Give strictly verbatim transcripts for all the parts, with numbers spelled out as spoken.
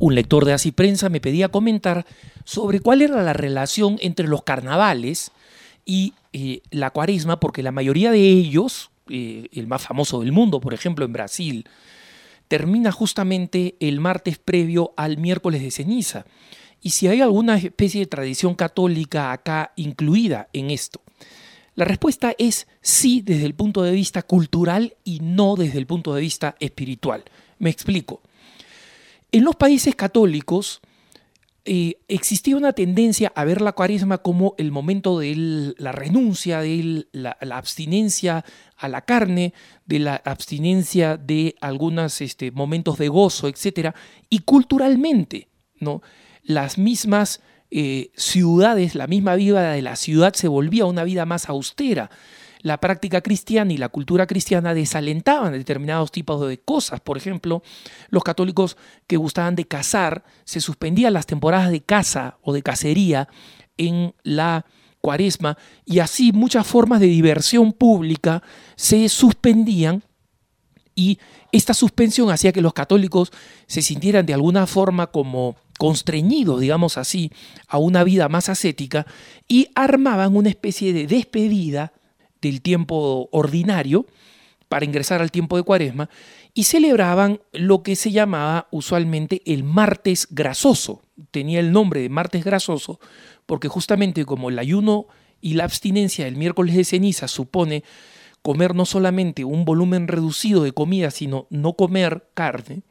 Un lector de Así Prensa me pedía comentar sobre cuál era la relación entre los carnavales y eh, la Cuaresma, porque la mayoría de ellos, eh, el más famoso del mundo, por ejemplo en Brasil, termina justamente el martes previo al miércoles de ceniza. Y si hay alguna especie de tradición católica acá incluida en esto. La respuesta es sí desde el punto de vista cultural y no desde el punto de vista espiritual. Me explico. En los países católicos eh, existía una tendencia a ver la Cuaresma como el momento de la renuncia, de la, la abstinencia a la carne, de la abstinencia de algunos este, momentos de gozo, etcétera. Y culturalmente, ¿no? Las mismas eh, ciudades, la misma vida de la ciudad se volvía una vida más austera. La práctica cristiana y la cultura cristiana desalentaban determinados tipos de cosas. Por ejemplo, los católicos que gustaban de cazar, se suspendían las temporadas de caza o de cacería en la Cuaresma y así muchas formas de diversión pública se suspendían y esta suspensión hacía que los católicos se sintieran de alguna forma como constreñidos, digamos así, a una vida más ascética y armaban una especie de despedida del tiempo ordinario para ingresar al tiempo de Cuaresma y celebraban lo que se llamaba usualmente el martes grasoso. Tenía el nombre de martes grasoso porque justamente como el ayuno y la abstinencia del miércoles de ceniza supone comer no solamente un volumen reducido de comida, sino no comer carne,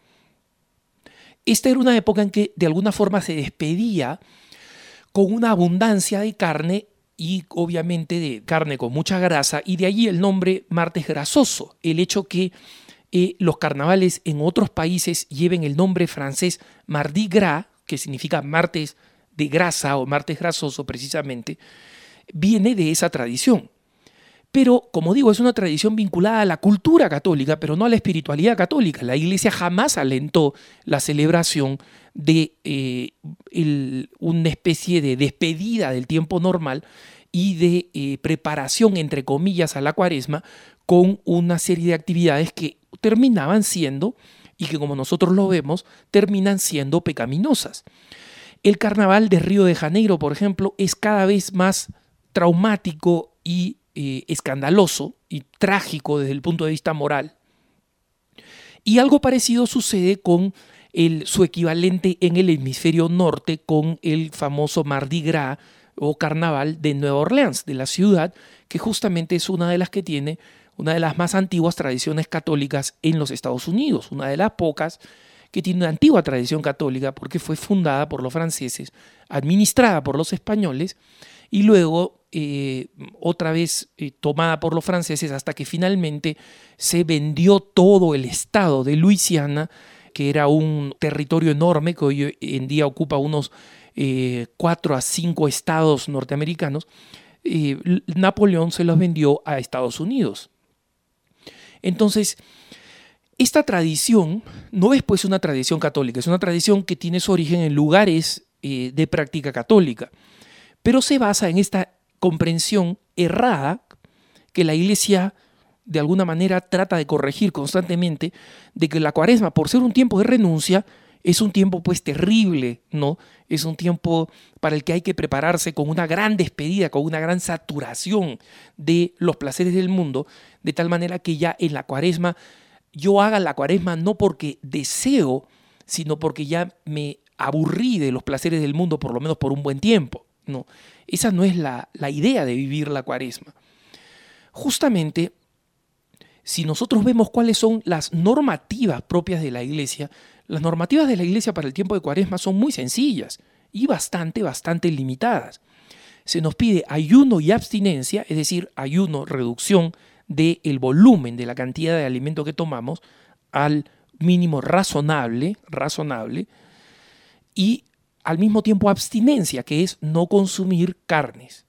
esta era una época en que de alguna forma se despedía con una abundancia de carne y obviamente de carne con mucha grasa, y de allí el nombre martes grasoso, el hecho que eh, los carnavales en otros países lleven el nombre francés Mardi Gras, que significa martes de grasa o martes grasoso precisamente, viene de esa tradición. Pero, como digo, es una tradición vinculada a la cultura católica, pero no a la espiritualidad católica. La Iglesia jamás alentó la celebración de eh, el, una especie de despedida del tiempo normal y de eh, preparación, entre comillas, a la Cuaresma con una serie de actividades que terminaban siendo, y que como nosotros lo vemos, terminan siendo pecaminosas. El carnaval de Río de Janeiro, por ejemplo, es cada vez más traumático y Eh, escandaloso y trágico desde el punto de vista moral. Y algo parecido sucede con el, su equivalente en el hemisferio norte con el famoso Mardi Gras o carnaval de Nueva Orleans, de la ciudad, que justamente es una de las que tiene una de las más antiguas tradiciones católicas en los Estados Unidos, una de las pocas que tiene una antigua tradición católica porque fue fundada por los franceses, administrada por los españoles y luego Eh, otra vez eh, tomada por los franceses hasta que finalmente se vendió todo el estado de Luisiana, que era un territorio enorme que hoy en día ocupa unos eh, cuatro a cinco estados norteamericanos. Eh, Napoleón se los vendió a Estados Unidos. Entonces, esta tradición no es pues una tradición católica, es una tradición que tiene su origen en lugares eh, de práctica católica, pero se basa en esta comprensión errada que la Iglesia de alguna manera trata de corregir constantemente, de que la Cuaresma, por ser un tiempo de renuncia, es un tiempo pues terrible, ¿no? Es un tiempo para el que hay que prepararse con una gran despedida, con una gran saturación de los placeres del mundo, de tal manera que ya en la Cuaresma, yo haga la Cuaresma no porque deseo, sino porque ya me aburrí de los placeres del mundo, por lo menos por un buen tiempo, ¿no? Esa no es la, la idea de vivir la Cuaresma. Justamente, si nosotros vemos cuáles son las normativas propias de la Iglesia, las normativas de la Iglesia para el tiempo de Cuaresma son muy sencillas y bastante, bastante limitadas. Se nos pide ayuno y abstinencia, es decir, ayuno, reducción del volumen de la cantidad de alimento que tomamos al mínimo razonable, razonable, y al mismo tiempo abstinencia, que es no consumir carnes.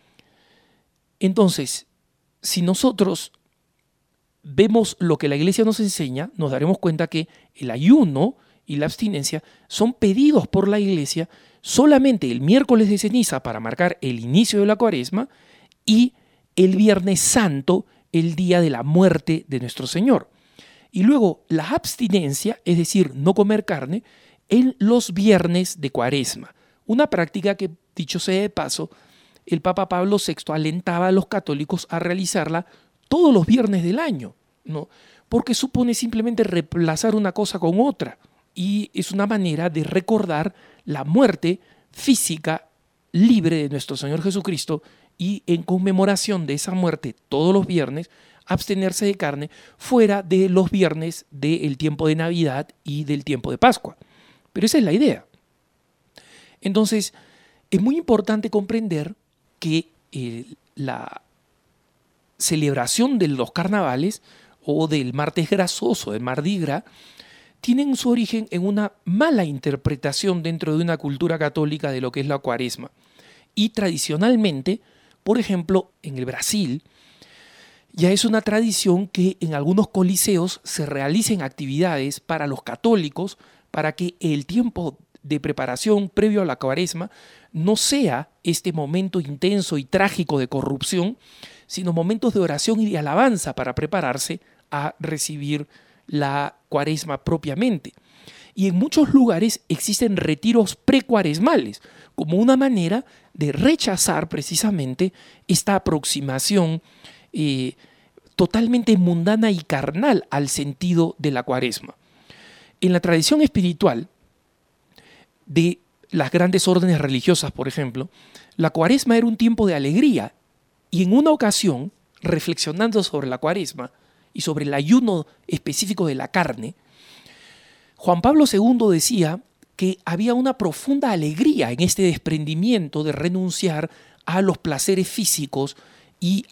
Entonces, si nosotros vemos lo que la Iglesia nos enseña, nos daremos cuenta que el ayuno y la abstinencia son pedidos por la Iglesia solamente el miércoles de ceniza para marcar el inicio de la Cuaresma y el Viernes Santo, el día de la muerte de nuestro Señor. Y luego la abstinencia, es decir, no comer carne, en los viernes de Cuaresma. Una práctica que, dicho sea de paso, el Papa Pablo sexto alentaba a los católicos a realizarla todos los viernes del año, ¿no? Porque supone simplemente reemplazar una cosa con otra y es una manera de recordar la muerte física libre de nuestro Señor Jesucristo y en conmemoración de esa muerte todos los viernes abstenerse de carne fuera de los viernes del tiempo de Navidad y del tiempo de Pascua. Pero esa es la idea. Entonces, es muy importante comprender que eh, la celebración de los carnavales o del martes grasoso, del Mardi Gras, tienen su origen en una mala interpretación dentro de una cultura católica de lo que es la Cuaresma. Y tradicionalmente, por ejemplo, en el Brasil, ya es una tradición que en algunos coliseos se realicen actividades para los católicos para que el tiempo de preparación previo a la Cuaresma no sea este momento intenso y trágico de corrupción, sino momentos de oración y de alabanza para prepararse a recibir la Cuaresma propiamente. Y en muchos lugares existen retiros precuaresmales, como una manera de rechazar precisamente esta aproximación eh, totalmente mundana y carnal al sentido de la Cuaresma. En la tradición espiritual de las grandes órdenes religiosas, por ejemplo, la Cuaresma era un tiempo de alegría y en una ocasión, reflexionando sobre la Cuaresma y sobre el ayuno específico de la carne, Juan Pablo segundo decía que había una profunda alegría en este desprendimiento de renunciar a los placeres físicos y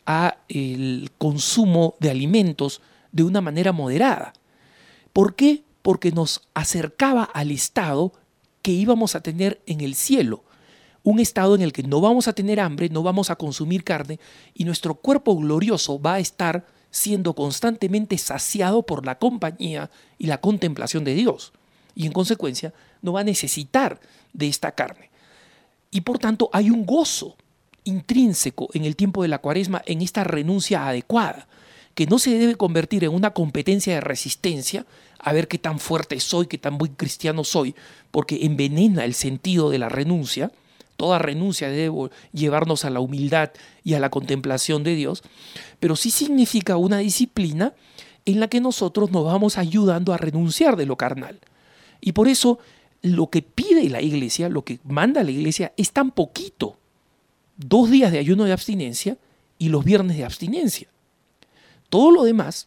al consumo de alimentos de una manera moderada. ¿Por qué? Porque nos acercaba al estado que íbamos a tener en el cielo, un estado en el que no vamos a tener hambre, no vamos a consumir carne y nuestro cuerpo glorioso va a estar siendo constantemente saciado por la compañía y la contemplación de Dios. Y en consecuencia no va a necesitar de esta carne. Y por tanto hay un gozo intrínseco en el tiempo de la Cuaresma en esta renuncia adecuada, que no se debe convertir en una competencia de resistencia a ver qué tan fuerte soy, qué tan buen cristiano soy, porque envenena el sentido de la renuncia. Toda renuncia debe llevarnos a la humildad y a la contemplación de Dios, pero sí significa una disciplina en la que nosotros nos vamos ayudando a renunciar de lo carnal. Y por eso lo que pide la Iglesia, lo que manda la Iglesia es tan poquito. Dos días de ayuno de abstinencia y los viernes de abstinencia. Todo lo demás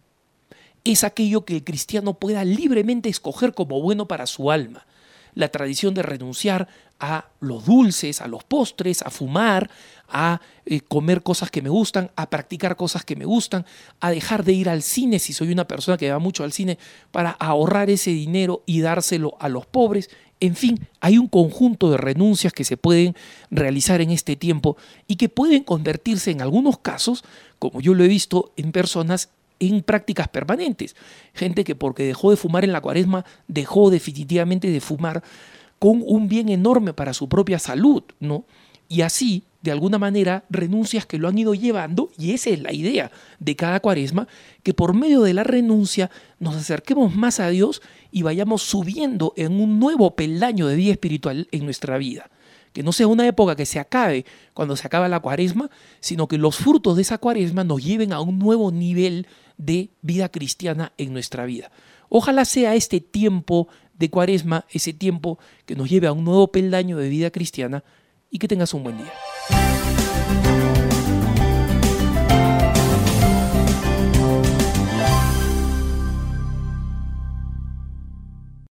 es aquello que el cristiano pueda libremente escoger como bueno para su alma. La tradición de renunciar a los dulces, a los postres, a fumar, a eh, comer cosas que me gustan, a practicar cosas que me gustan, a dejar de ir al cine si soy una persona que va mucho al cine para ahorrar ese dinero y dárselo a los pobres. En fin, hay un conjunto de renuncias que se pueden realizar en este tiempo y que pueden convertirse en algunos casos, como yo lo he visto en personas, en prácticas permanentes. Gente que porque dejó de fumar en la Cuaresma, dejó definitivamente de fumar con un bien enorme para su propia salud, ¿no? Y así, de alguna manera, renuncias que lo han ido llevando, y esa es la idea de cada Cuaresma, que por medio de la renuncia nos acerquemos más a Dios y vayamos subiendo en un nuevo peldaño de vida espiritual en nuestra vida. Que no sea una época que se acabe cuando se acaba la Cuaresma, sino que los frutos de esa Cuaresma nos lleven a un nuevo nivel de vida cristiana en nuestra vida. Ojalá sea este tiempo de Cuaresma, ese tiempo que nos lleve a un nuevo peldaño de vida cristiana y que tengas un buen día.